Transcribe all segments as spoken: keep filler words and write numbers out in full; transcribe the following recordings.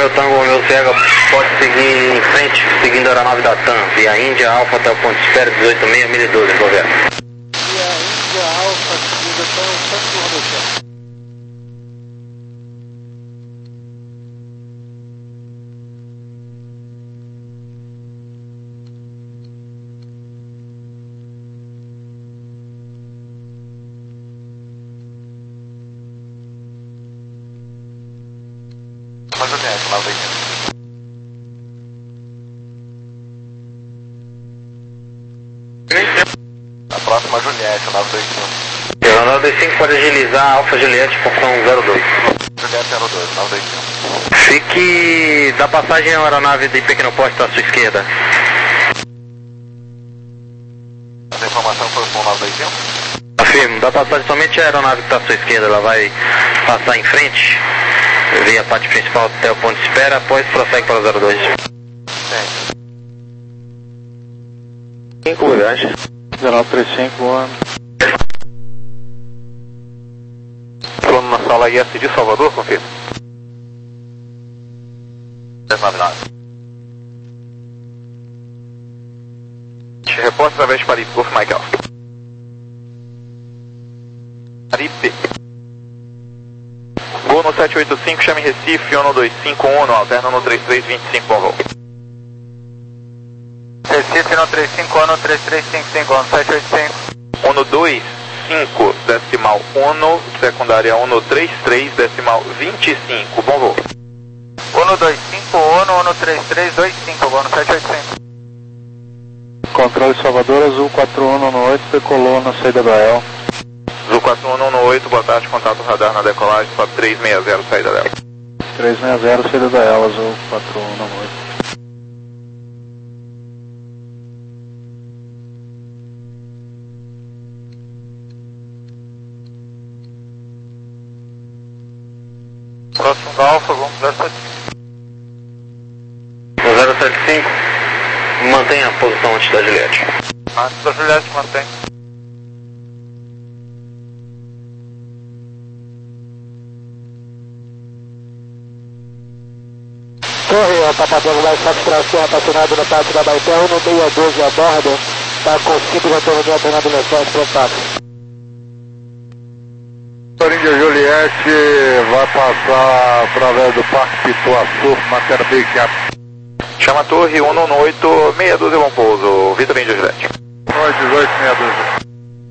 Romeu Tango, Romeu Cega, pode seguir em frente, seguindo a aeronave da TAM, via Índia Alfa até o ponto de espera dezoito seis, mil e doze, governo. Via Índia Alfa, seguindo até o Santo Rodolfo. Mas eu tenho, lá daqui. A próxima Juliette, nove dois cinco. nove dois cinco pode agilizar Alfa Juliette, função zero dois. Juliette zero dois, nove dois cinco. Fique da passagem à aeronave de pequeno porte à sua esquerda. Essa informação foi para o nove dois cinco? Afirmo, da passagem somente a aeronave que está à sua esquerda, ela vai passar em frente, via a parte principal até o ponto de espera, após prossegue para o zero dois. Sim. cinco, viagem. zero nove três cinco, boa. Falando na sala I S de Salvador, confirma. dez nove nove. Repórter através de Paripe, Golf Michael. Paripe. Gol no sete oito cinco, chame Recife, ONU dois cinco um, alterna no três três dois cinco, bom voo. Recife no três cinco, ONU três três cinco cinco, ONU sete oito cinco. ONU dois cinco, decimal ONU, secundária ONU três três, decimal vinte e cinco, bom voo. ONU dois cinco, ONU, ONU três três dois cinco, ONU sete oito cinco. Controle Salvador, Azul quatro um um oito, decolou na saída da E L. Azul quatro um um oito, boa tarde, contato radar na decolagem para três seis zero, saída dela. três seis zero, saída da E L, Azul quatro um um oito. Próximo da Alfa, vamos zero sete cinco. zero sete cinco, mantenha a posição antes da Juliette. Antes da Juliette, mantém. Torre, Papadelo mais sete para Serra, estacionado no pátio da Baité, ONU seis doze a bordo, está com cinco de autonomia, Fernando Messões, pronto. Índia Juliette vai passar através do Parque Pituaçu, matéria bem-cap. Chama a torre ONU um oito, seis doze, bom pouso, Vitor Índia Juliette. Nós dezoito seis doze.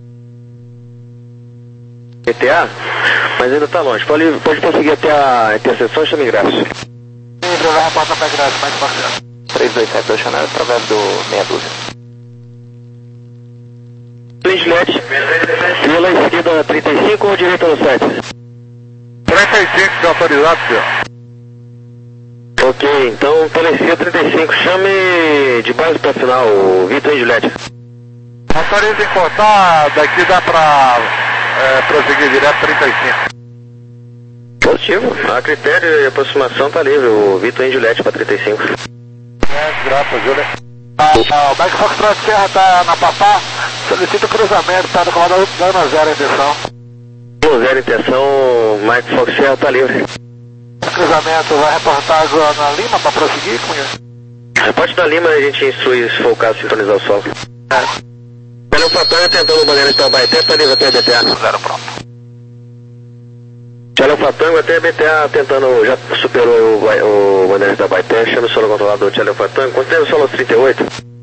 E T A? Mas ainda está longe, pode, pode conseguir até a interseção e chame ingresso. Livre, vai reportar para ingresso, mais bacana. três dois sete dois, chamado através do seis doze. Juliette, pela esquerda trinta e cinco ou direita no sete? trinta e cinco, de autorizado, senhor. Ok, então pela esquerda trinta e cinco, chame de base para final, o Vitor e Juliette. Autoriza em cortar, daqui dá pra é, prosseguir direto trinta e cinco. Positivo, a critério e aproximação tá livre, o Vitor e Juliette para trinta e cinco. É, graças, Júlia. Ah, ah, o Mike Foxtrot Serra está na Papá, solicita o cruzamento, está no comando dando zero a intenção. Zero intenção, Mike Fox Serra tá livre. Cruzamento, vai reportar agora na Lima para prosseguir, como é? Reporte da Lima, a gente instrui se for o caso, sintonizar o solo. É. Olha o Fatanga tentando o bandeira de Tabaité, tá livre até a B T A. Zero pronto. Tchau, Fatango, até a B T A tentando, já superou o, o bandeira de Tabaité, chama o solo controlado do Tchau, Fatango, contém o solo trinta e oito.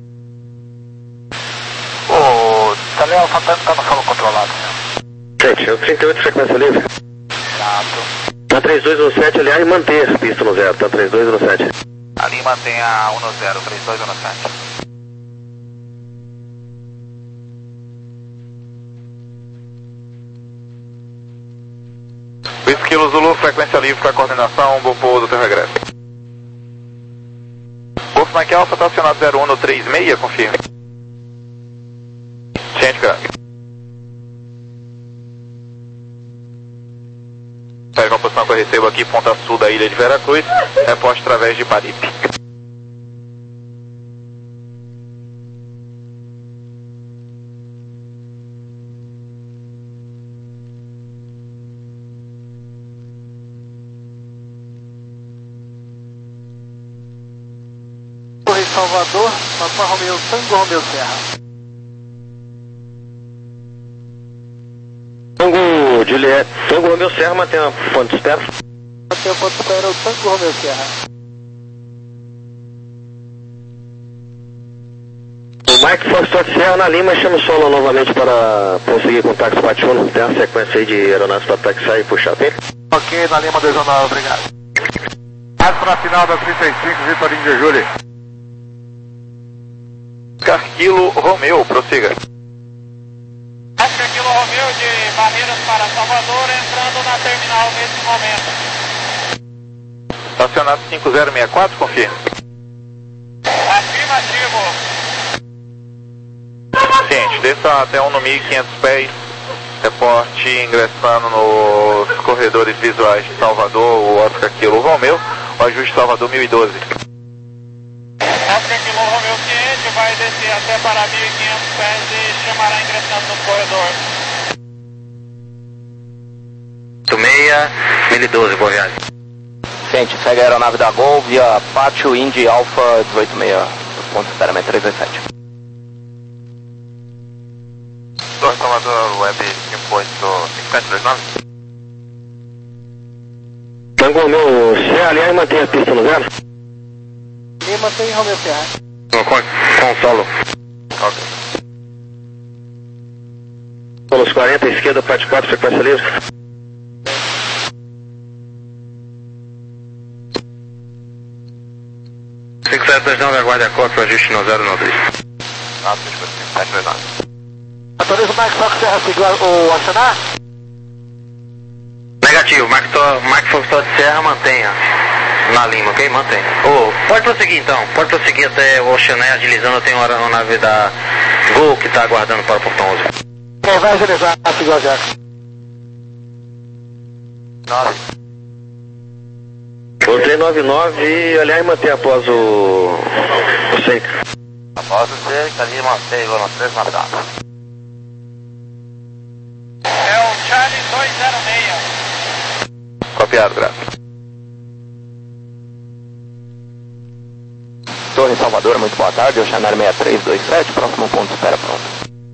O Thaleu Fatango está no solo controlado, né? Gente, é o trinta e oito, frequência livre. Exato. Tá três dois um sete, aliás, manter pista no zero, tá três dois um sete. Ali mantém a ONU zero, três dois um sete. Whisky Kilo Zulu, frequência livre para coordenação, bom pouso, teu regresso. Golf Mike Alpha, está acionado zero um no três seis, confirme. Ciente, cara. Pega a posição que eu recebo aqui, ponta sul da ilha de Veracruz, reporte através de Paripe. Salvador, Papa Romeu, Tango Romeu Serra. Tango Juliette, Tango Romeu Serra, mantém a ponto de espera. Mantém a ponto de espera, o Tango Romeu Serra. O Mike Foxtrot Serra na Lima, chama o solo novamente para prosseguir com o táxi Pat um. Tem uma sequência aí de aeronaves para taxar e puxar, tem? Ok, na Lima dois nove, obrigado. Mais para a final da trinta e cinco, Vitor Índia Júlia. Carquilo Romeu, prossiga. Oscar Kilo Romeu de Barreiras para Salvador, entrando na terminal nesse momento. Estacionado cinco zero seis quatro, confirme. Afirmativo. Ciente, desça até um no mil e quinhentos pés, reporte ingressando nos corredores visuais de Salvador, o Oscar Kilo Romeu, o ajuste Salvador mil e doze. Oscar Kilo Romeu ciente, vai descer até para mil e quinhentos pés e chamará ingressando no corredor. seis, mil e doze, boa viagem. Ciente, segue a aeronave da Gol via Pátio Indy Alpha dezoito seis, ponto de espera três dois sete. Torre Salvador, Web cinco oito cinco sete dois nove. Tango Romeu Serra, aliás, mantém a pista no zero. E mantém Romeu Serra. Com solo. Ok. Solos quarenta, esquerda, parte quatro, frequência livre. cinco zero dois nove, aguarde a cópia, ajuste no zero nove dois. Nossa, cinco sete dois nove. Autoriza o Mike Fox Serra seguir o Oxaná? Negativo, Mike Foxtrot Serra mantenha na Lima, ok? Mantenha. Oh, pode prosseguir então, pode prosseguir até o Oxané agilizando, eu tenho uma nave da Gol que está aguardando para o portão onze. Quem vai agilizar, seguir o Jackson. nove. O três nove nove, aliás, mantém após o o seis. Após o seis, ali mantém o três nove nove. É o Charlie dois zero seis. Copiado, gráfico. Torre Salvador, muito boa tarde, Oceanário seis três dois sete, próximo ponto de espera pronto.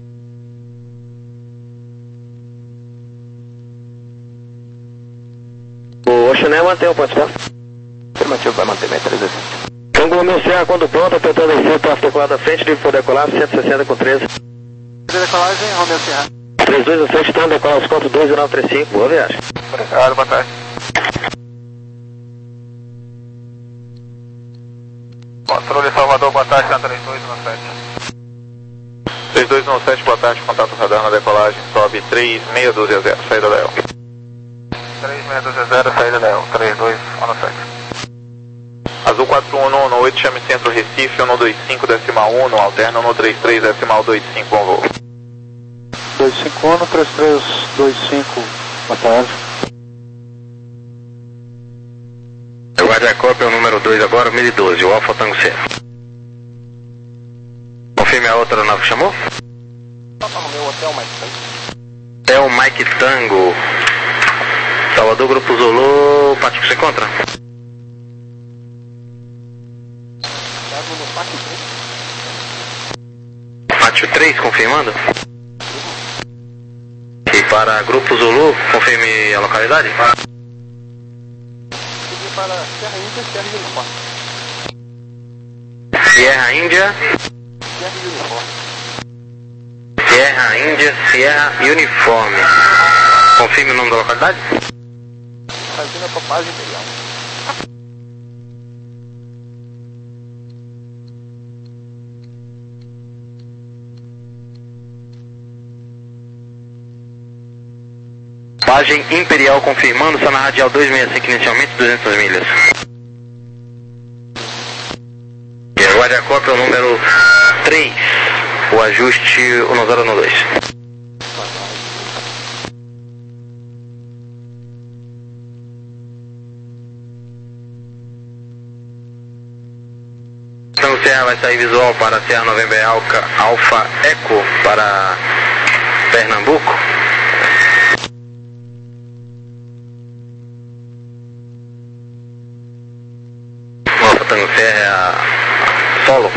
O Oxané mantém o ponto de espera. Afirmativo, vai manter seis três dois sete. Tango Romeu Serra, quando pronto, apertando o fio, tráfego decolado à frente, livre por decolar, cento e sessenta com treze. Decolagem, Romeu Serra. três dois um sete, estando decolar os quatro dois e nove três cinco, boa viagem. Obrigado, boa tarde. Controle Salvador, boa tarde, três dois um sete. três dois um sete, boa tarde, contato radar na decolagem, sobe três seis um dois zero, saída da E L. três seis um dois zero, saída da E L, três dois um sete. Azul quatro um um um oito, chame centro Recife, um dois cinco decimal um, alterna um três três decimal dois cinco, bom voo. dois cinco um, três três dois cinco, boa tarde. Aguarde a cópia, o número dois agora, mil e doze, o Alfa Tango Serra. Confirme a outra nave que chamou? Papa Romeu, hotel Mike Tango. É o Mike Tango. Salvador, Grupo Zulu, Pátio que se encontra? Pego no Pátio três. Pátio três, confirmando? E para Grupo Zulu, confirme a localidade? Seguir para Serra Índia, Serra Uniforme. Sierra Índia, Serra Uniforme. Sierra Índia, Sierra Uniforme. Confirme o nome da localidade? Fazendo a Topagem Imperial. Pagem Imperial confirmando, está na radial duzentos e sessenta e cinco inicialmente, duzentas milhas. E aguarde a cópia, o número três, o ajuste um zero um dois. Então Serra vai sair visual para Serra November Alca, Alfa Eco para Pernambuco. Alfa Tango Serra, Solo.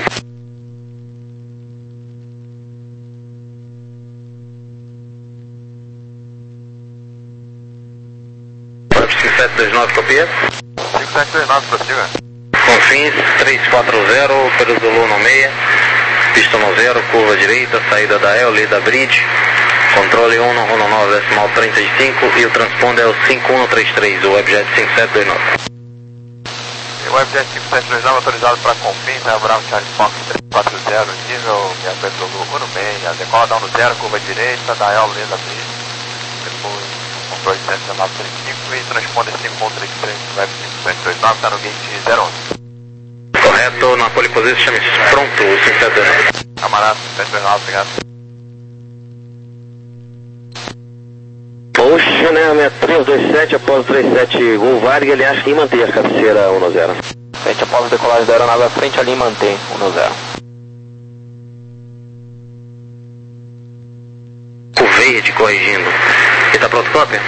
cinco sete dois nove, copia. cinco sete dois nove, prossiga. Confins, três quatro zero, pelo Zulu no meia. Pista no zero, curva direita, saída da El, lida bridge. Controle um um nove, decimal trinta e cinco e o transponder é o cinco um três três, o Webjet cinco sete dois nove. O Webjet cinco sete dois nove autorizado para Confins, né? Bravo Charlie Fox três quatro zero, nível Webjet Zulu um no meia. Decola down no zero, curva direita, da El, lida bridge. Depois controle sete nove três cinco e transponder cinco um três três, o Web cinco sete dois nove está no gate zero onze. Correto, na pole position, chame-se pronto, o cinco sete dois nove. Camarada, cinco sete dois nove, obrigado. Ocean Air três dois sete, após três sete, Gol Vargas, ele acha que mantém a cabeceira um zero. Frente após decolagem da aeronave à frente, ali mantém um zero. O verde corrigindo. E tá pronto, cópia?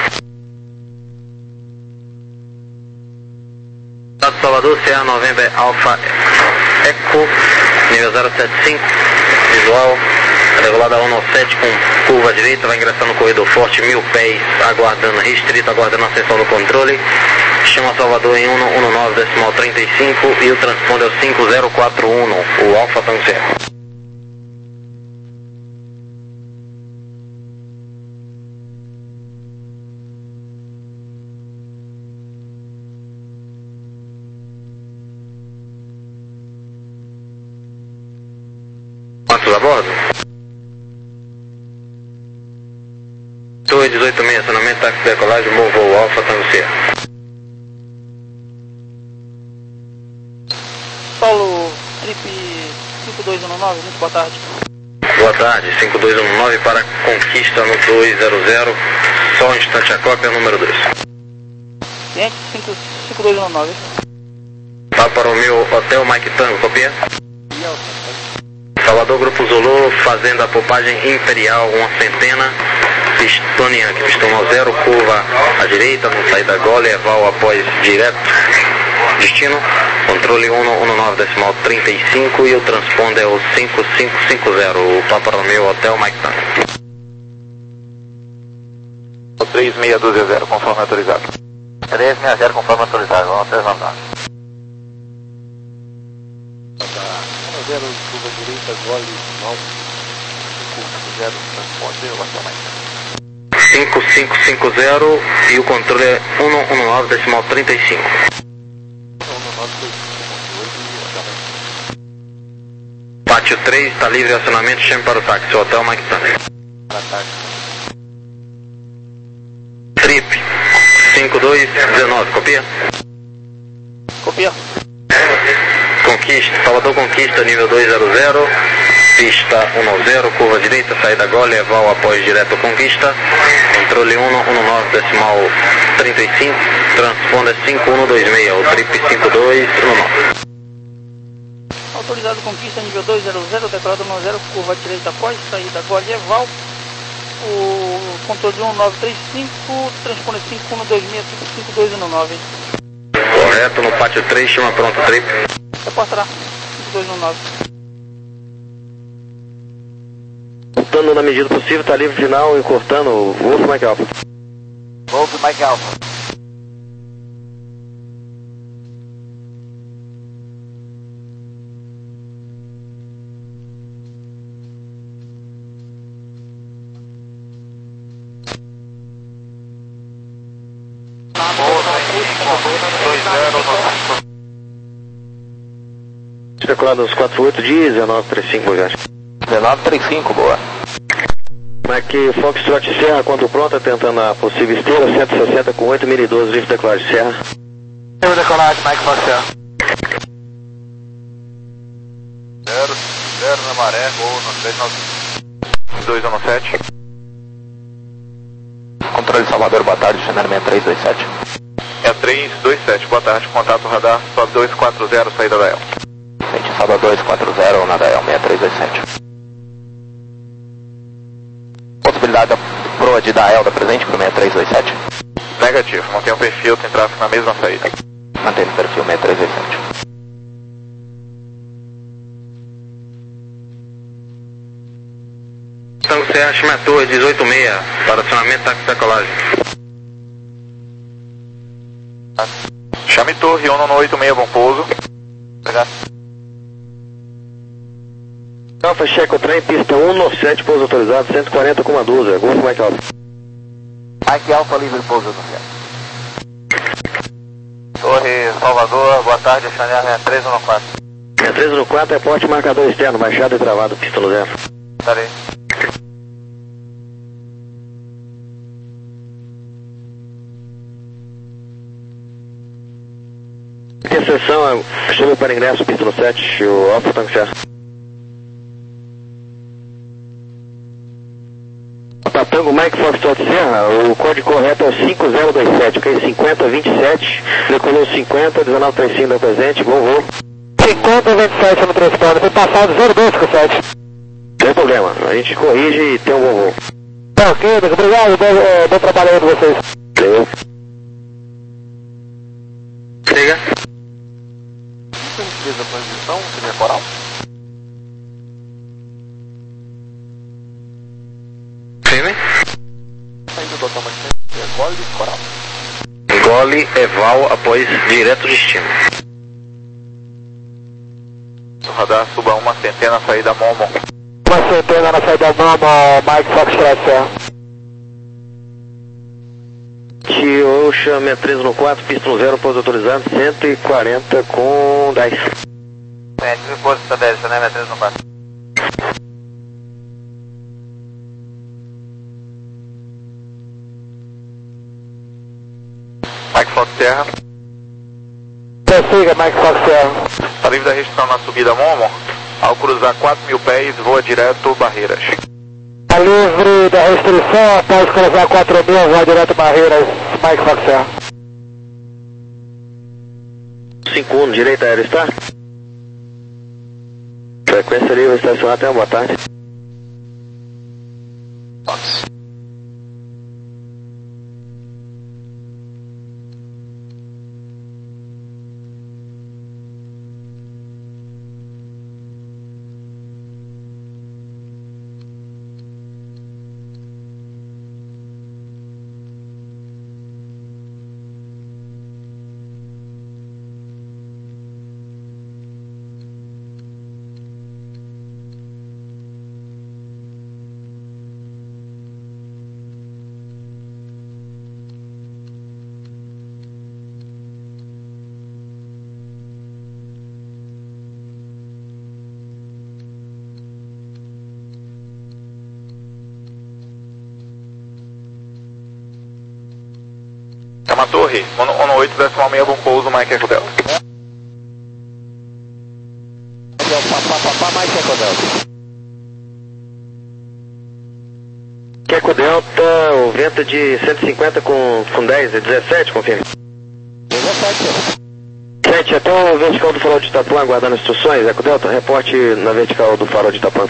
Estado Salvador, C A November Alpha Eco, nível zero sete cinco, visual, regulada um sete com curva direita, vai ingressar no corredor forte, mil pés, aguardando restrito, aguardando a ascensão do controle. Chama Salvador em um um nove, decimal trinta e cinco e o transponder é o cinco zero quatro um, o Alpha Tango Sierra. Quantos a bordo? Torre dezoito seis, acionamento, táxi de decolagem, voo Alpha Tango Sierra. Paulo, trip cinco dois um nove, muito boa tarde. Boa tarde, cinco dois um nove para Conquista no dois zero zero, só um instante a cópia, número dois. Cliente, cinco dois um nove. Papa Romeo, Hotel Mike Tango, copia? Salvador, Grupo Zulu, fazendo a popagem imperial, uma centena, pistone aqui, pistão ao zero, curva à direita, no saída gole, eval após direto, destino, controle um um nove, decimal trinta e cinco e o transponder é o cinco cinco cinco zero, o Papa Romeo, Hotel Mike Tango. O três seis dois zero, conforme autorizado. três seis zero, conforme autorizado, vamos três andar. um zero, curva direita, gole, final, cinco zero, transponder, o Hotel Mike Tango. cinco cinco cinco zero e o controle é um um nove, decimal trinta e cinco. Pátio três, está livre de acionamento, chame para o táxi, Hotel Mike Tango. Trip cinco dois um nove, copia? Copia. Conquista, Salvador Conquista, nível dois zero zero, pista um zero, curva direita, saída gole, eval após direto Conquista, controle um um nove, decimal trinta e cinco, transponder cinco um dois seis, o trip cinco dois um nove. Autorizado Conquista, nível dois zero zero, decorado um zero, curva direita após, saída gole, eval. O controle um nove três cinco, transponder cinco um dois seis, cinco dois um nove. Correto, no pátio três, chama pronto, trip. Reportará, cinco dois um nove. Voltando na medida possível, está livre final e cortando o Wolf Mike Alpha. Wolf Mike Alpha. Especulado nos quatro oito de dezenove trinta e cinco, já. dezenove trinta e cinco, boa. Mike Foxtrot Serra, quando pronta, tentando a possível esteira, cento e sessenta com oito mil e doze, livre decolagem Serra. Livre decolagem, Mike Fox Serra. Zero, zero na maré, gol no três nove dois um sete. Controle Salvador, boa tarde, cenário seis três dois sete. É três dois sete, boa tarde, contato radar, sobe dois quatro zero, saída da El. Frente Salvador dois quatro zero, na da El seis três dois sete. Possibilidade da proa de da El da presente para o seis três dois sete? Negativo, mantém o perfil, tem tráfego na mesma saída. Mantém o perfil seis três dois sete. Tango Serra, chama a torre dezoito seis, para acionamento táxi decolagem. Chame torre um no oito seis, bom pouso. Obrigado. Alfa, checa o trem, pista um nove sete, pouso autorizado, cento e quarenta com uma dúzia. Golfo Mike Alfa. Mike Alfa, livre pouso no céu. Torre Salvador, boa tarde, Chanel é três um quatro. É três um quatro, reporte marcador externo, baixado e travado, pista no zero. Estarei. Interseção, chama para ingresso, pista no sete, o Alfa Tango Serra. Tango Mike Foxtrot Serra, o código correto é o cinco zero dois sete, ok? cinquenta vinte e sete, decolou cinquenta, dezenove trinta e cinco da presente, bom voo. cinquenta vinte e sete no transporte, foi passado zero dois cinquenta e sete. Sem problema, a gente corrige e tem um bom voo. Tá ok, obrigado, bom, é, bom trabalho aí com vocês. Eu. Chega. Fez a transição, seria coral? Firme. Ainda do hotel mais é gole e coral. Gole, Eval, após direto destino. O radar suba uma centena, saída Momo. Uma centena na saída Momo, Mike Foxtrot Serra. Ocean seis três um quatro, pista no zero, pouso autorizado, cento e quarenta com dez. É, tive pouso está dez, né, seis três um quatro. Mike Fox Serra. Prossiga, Mike Fox Serra. Está livre da restrição na subida Momo. Ao cruzar quatro mil pés, voa direto Barreiras. Está livre da restrição, após cruzar quatro mil, voa direto Barreiras, Mike Fox Serra. cinco um, direita aérea, está? Frequência livre, estacionar até uma boa tarde. Fox. Chama a torre, um no oito, décimo seis, bom pouso, Mike Eco Delta. Papapá, Mike Eco Delta. Eco Delta, o vento de cento e cinquenta com, com dez, é dezessete, confirme. dezessete. sete, até o vertical do farol de Itapuã, aguardando instruções, Eco Delta, reporte na vertical do farol de Itapuã.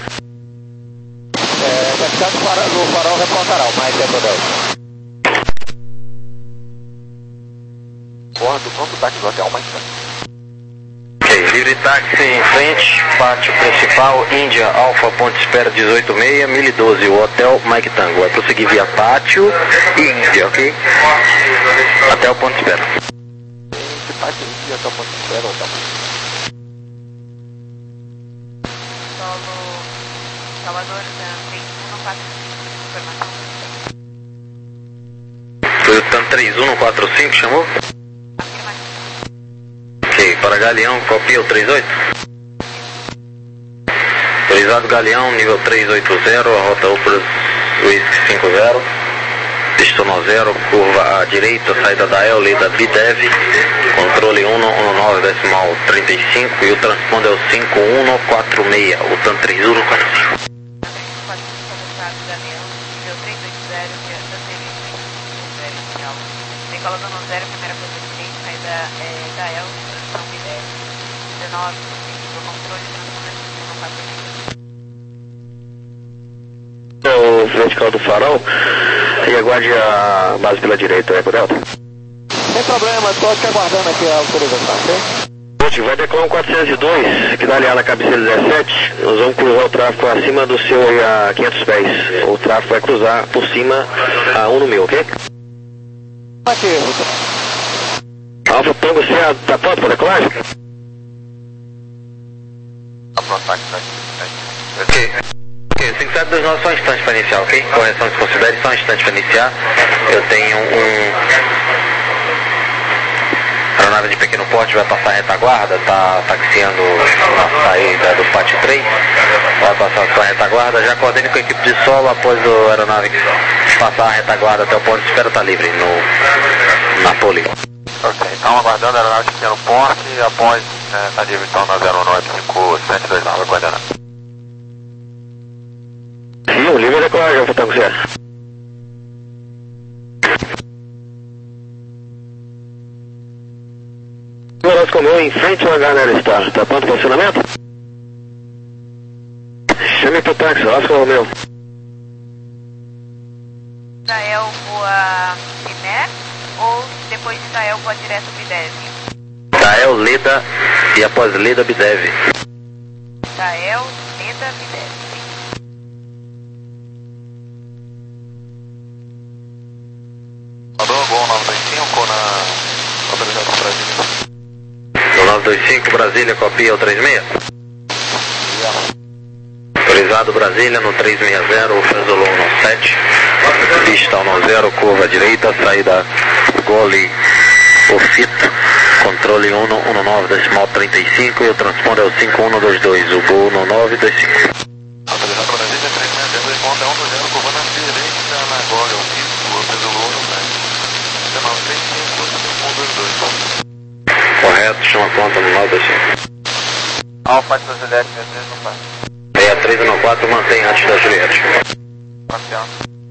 É, vertical do farol, do farol reportará o Mike Eco Delta. Porra, do pronto táxi do hotel mais Ok, livre táxi em frente, pátio principal, Índia, Alfa, ponte espera dezoito seis, mil e doze, o hotel Mike Tango. Vai prosseguir via pátio e Índia, ok? Até o ponto espera. Que pátio Índia até o ponto espera, hotel? Solo Salvador, três um quatro cinco, informação. Foi o TAM três um quatro cinco, chamou? Ok, para Galeão, copia o trinta e oito. Autorizado Galeão, nível trezentos e oitenta, a rota Upras Whisky cinquenta, destino zero, curva à direita, saída da E L, lei da B D E V, controle um nove decimal trinta e cinco e o transponder é o cinco um quatro seis, o TAM três um quatro cinco. Decola dano zero, primeira coisa de frente, saída é, da E L, transição B D E V, dezenove, possível controle, transponder cinco quatro cinco. O vertical do farol e aguarde a base pela direita, Eco Delta. Sem problema, estou te aguardando aqui a autorização, ok? Vai decolar um quatrocentos e dois, que dá ali na cabeceira dezessete. Nós vamos cruzar o tráfego acima do seu a quinhentos pés. O tráfego vai cruzar por cima a um no meu, ok? Aqui. Alfa Tango, você está pronto para decolagem? Tá pronto, tá aqui, tá aqui. Ok. Ok, cinco sete dois nove, só um instante para iniciar, ok? Correção se considere, só um instante para iniciar. Eu tenho um... A aeronave de pequeno porte vai passar a retaguarda, está taxiando na saída do pátio três, vai passar só a retaguarda, já coordene com a equipe de solo após a aeronave passar a retaguarda até o ponto de espera, está livre no, na pole. Ok, então aguardando a aeronave de pequeno porte e após né, a livre então na zero nove cinco sete dois nove, aguardando. Sim, o livre é decolagem, Alfa Tango, certo? Nós comeu em frente ao H N Star. Tá pronto para o funcionamento? Chame pro táxi, Oscar Romeu. Israel voa Biné ou depois de Israel voa direto Bidev? Israel, Leda e após Leda, Bidev. Israel, Leda, Bidev. Mandou Gol nove dois cinco na autorização Brasília. nove dois cinco, Brasília, copia o três seis. Autorizado Brasília no três seis zero, Fezolon um sete. Pista um zero, curva direita, saída Gole, Ofito, controle um um nove, decimal trinta e cinco e o transponder é o cinco um dois dois, o Gol um nove dois cinco. Autorizado Brasília três seis zero, responde um zero, curva na direita, na Gole, Ofito, Fezolon um sete. decimal trinta e cinco, cinco um dois dois. Correto, chama a conta no nove dois cinco. Alfa da Juliette, sessenta e três no quatro. sessenta e três no quatro, mantém antes da Juliette. Parcial.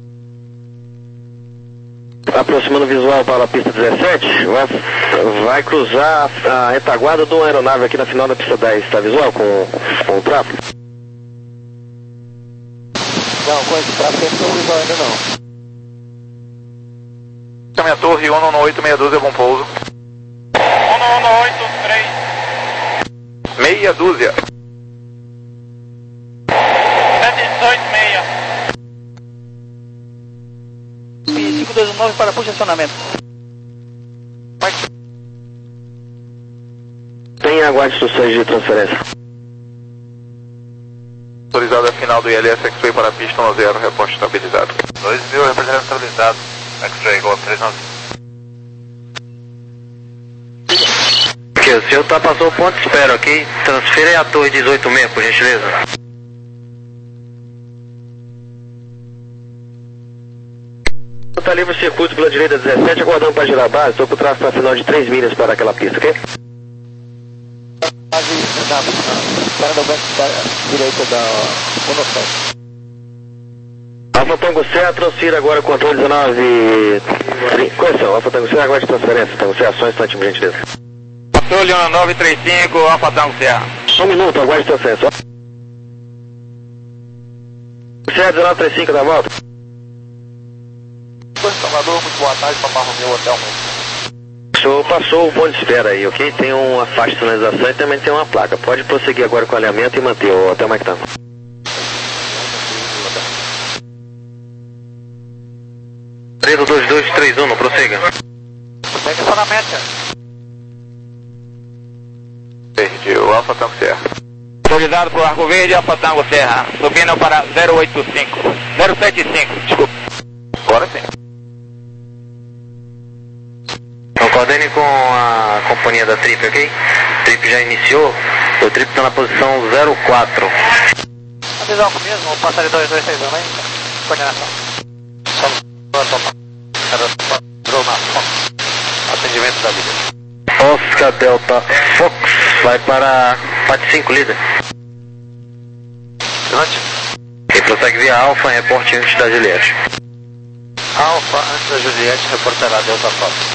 Aproximando visual para a pista dezessete, vai, vai cruzar a retaguarda de uma aeronave aqui na final da pista dez. Está visual com, com o tráfego? Não, com esse tráfego não estou visual ainda não. Essa minha torre, um um oito seis doze, é bom pouso. um um oito três. Meia dúzia. sete dezoito meia. cinco dois nove para puxa acionamento. Tem aguarde instruções de transferência. Autorizado a final do I L S X-Ray para a pista um zero, reposto estabilizado. dois mil, representante estabilizado. X-Ray, Golf três nove. Ok, o senhor tá, passou o ponto de espera, ok? Transfira a torre dezoito seis, por gentileza. Está livre o circuito pela direita dezessete, aguardando para girar a base. Estou com o tráfego para final de três milhas para aquela pista, ok? Base da para da direita da Monossete. Alfa Tango Serra, transfira agora o controle dezenove... Correção, Alfa Tango Serra, aguarde transferência. Tango Serra, só um instante, por gentileza. Controle um nove três cinco, Alfa Tango Serra. Só um minuto, aguarde transferência. Serra dezenove trinta e cinco da volta. Salvador, muito boa tarde, Papai Romeu, hotel mesmo. O senhor passou o ponto de espera aí, ok? Tem uma faixa de sinalização e também tem uma placa. Pode prosseguir agora com o alinhamento e manter o hotel mais tanto. três dois dois três um, prossiga. Tem acionamento. Verde, o Alfa Tango Serra. Autorizado para o Arco Verde, Alfa Tango Serra. Subindo para zero oito cinco. zero sete cinco, desculpa. Agora sim. Então coordene com a companhia da Trip, ok? Trip já iniciou, o Trip está na posição zero quatro. Avisão mesmo, passaria dois dois seis um, hein? Coordenação. Atendimento da vida. Oscar Delta Fox vai para Pat cinco, líder. E prossegue via Alfa, reporte antes da Juliette. Alfa, antes da Juliette, reportará Delta Fox.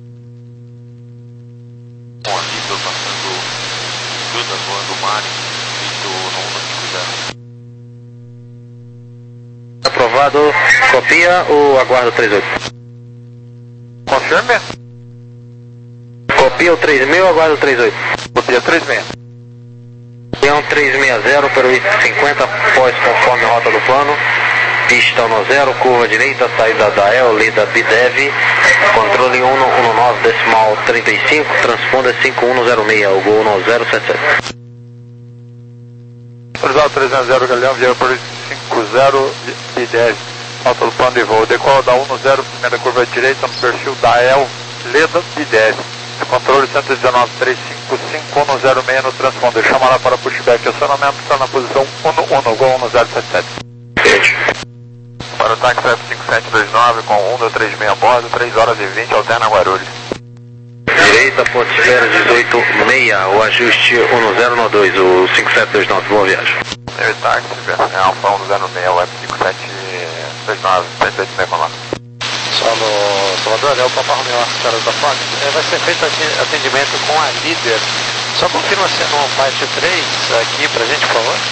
Um amigo passando Judas voando Mari, visto no um cinco zero. Aprovado, copia ou aguarda o três oito? Confirme? Copia o três seis ou aguarda o três oito? Copia via três seis. Leão três seis zero, para o I cinquenta, pós conforme rota do plano. Pista um zero, curva direita, saída da E L, lida B D E V, controle um um nove, decimal trinta e cinco, transponder cinco um zero seis, o gol um zero sete sete. Autorizado três zero, Galeão, via por cinco zero, B D E V, alto do plano de voo. Decola da um zero, primeira curva direita, no perfil da E L, lida B D E V. Controle cento e dezenove, três cinco cinco um zero seis no transponder. Chamará para pushback, acionamento, está na posição um um, gol um zero sete sete. Para o táxi F cinco sete dois nove com um dois três seis a bordo, três horas e vinte, alterna Guarulhos. Direita, ponto de espera dezoito seis, o ajuste um zero um dois, o cinco sete dois nove, boa viagem. Eu táxi, é Alfa um zero seis, o F cinco sete dois nove, sete oito seis, vamos lá. Solo Salvador, é o Papa Romeo, caras da Fox. É, vai ser feito atendimento com a líder. Só confirma se no Pátio três aqui pra gente, por favor.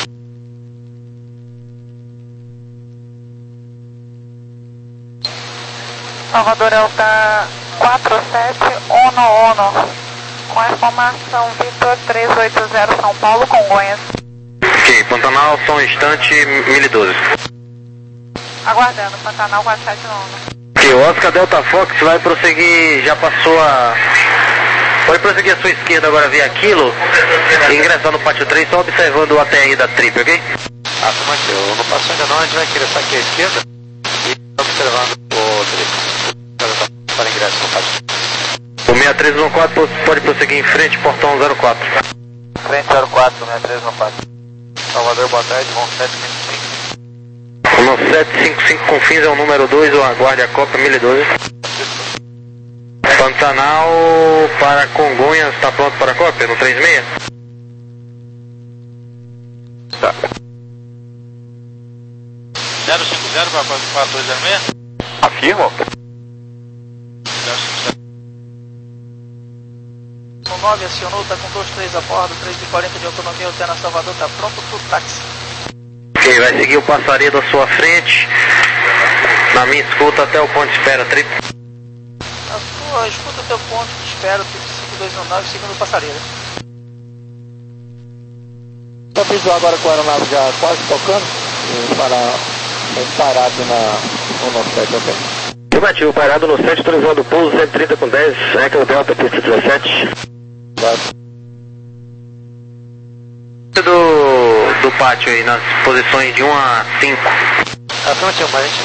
Salvador Elta quatro sete um um, com a informação Vitor trezentos e oitenta São Paulo, Congonhas. Ok, Pantanal, só um instante, mil e doze. Aguardando, Pantanal quatro sete um. Ok, o Oscar Delta Fox vai prosseguir, já passou a... Pode prosseguir a sua esquerda agora via Kilo e ingressar no Pátio três, só observando o A T R da Trip, ok? Ah, como aqui, eu não passo ainda não, a gente vai ingressar aqui à esquerda e observando o Trip para ingresso no Pátio. O seis três um quatro pode prosseguir em frente, portão zero quatro. Frente zero quatro, seis três um quatro. Salvador, boa tarde, vão sete cinco cinco. O sete cinco cinco com fins é o número dois, o aguarde a Copa mil e doze. Pantanal para Congonhas, está pronto para a Copa no três seis? Tá. zero cinco zero para quatro dois zero seis? Afirmo. O nove acionou, está com dois três a bordo, três e quarenta de autonomia, alterna Salvador, está pronto para o táxi. Ok, vai seguir o passarinho da sua frente, na minha escuta até o ponto de espera, Trip. A sua escuta até o ponto de espera, Trip cinco dois um nove, segundo o passarinho. Está visual agora com a aeronave já quase tocando, para, parado na um sete, ok. Negativo, parado no sete, autorizando o pouso cento e trinta com dez, Echo Delta, pista dezessete. Do, do pátio aí, nas posições de um a cinco. Afirmativo, mas a gente...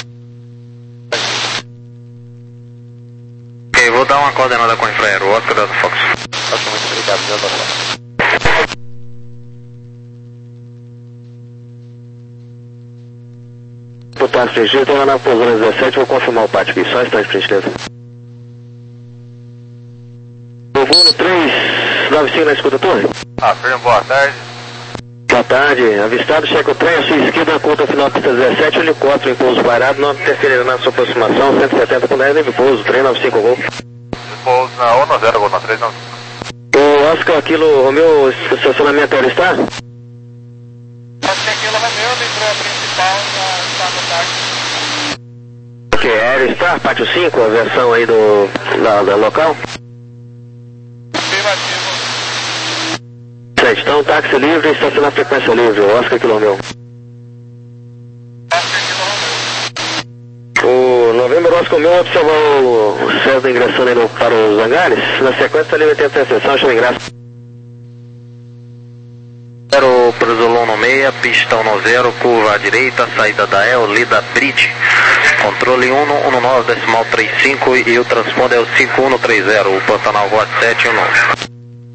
Ok, vou dar uma coordenada com a Infraero, Oscar Delta Fox. Ok, muito obrigado, Delta Fox. Por táxi, frente, estou na pousando dezessete, vou confirmar o pátio aqui, só um instante, gentileza. O voo no três nove cinco na escuta, torre. Afirmo, boa tarde. Boa tarde, avistado, checa o trem, à sua esquerda, conta final pista dezessete, helicóptero em pouso parado, não interferirá na sua aproximação, cento e setenta com dez, nível pouso, trem nove cinco, gol. Pouso na um zero, gol na três nove. O Oscar, aquilo, Romeu, estacionamento aéreo está? Acho que aquilo é meu, livrou a principal, já está no táxi. Ok, aéreo está, pátio cinco, a versão aí do, da, da local? Afirmativo. Certo, então táxi livre, estacionar frequência livre, o Oscar, aquilo, Romeu. Oscar, aquilo é meu. O Novembro Oscar meu observou o César ingressando aí no, para os hangares. Na sequência ali vai ter a interseção, chama ingresso. zero para o Zolon seis, pista um zero, curva à direita, saída da E L, lida Bridge, controle um um nove, decimal trinta e cinco e o transponder é o cinco um três zero, o Pantanal Voa sete um nove.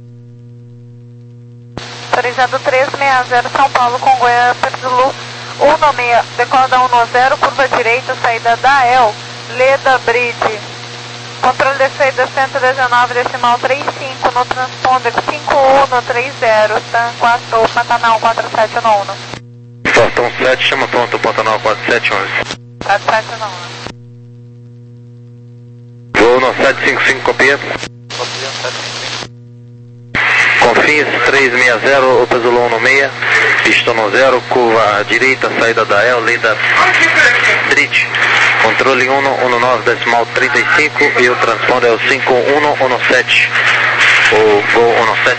Autorizado três seis zero São Paulo, Congonhas, Zulu um seis, decola da um zero, curva direita, saída da E L, Leda Bridge, controle de saída cento e dezenove, decimal trinta e cinco, no transponder cinco um três zero, tá? quatro, Pantanal quatro sete um um. Portão sete, chama pronto o Pantanal quatro sete onze. quatro sete um um. Voo no sete cinco cinco, copia. Copia sete cinco cinco. Confins três seis zero, Opezulon no seis, pista um zero, curva à direita, saída da E L, lida Bridge, controle um um nove, decimal trinta e cinco e o transponder é o cinco um um sete, o Gol um sete.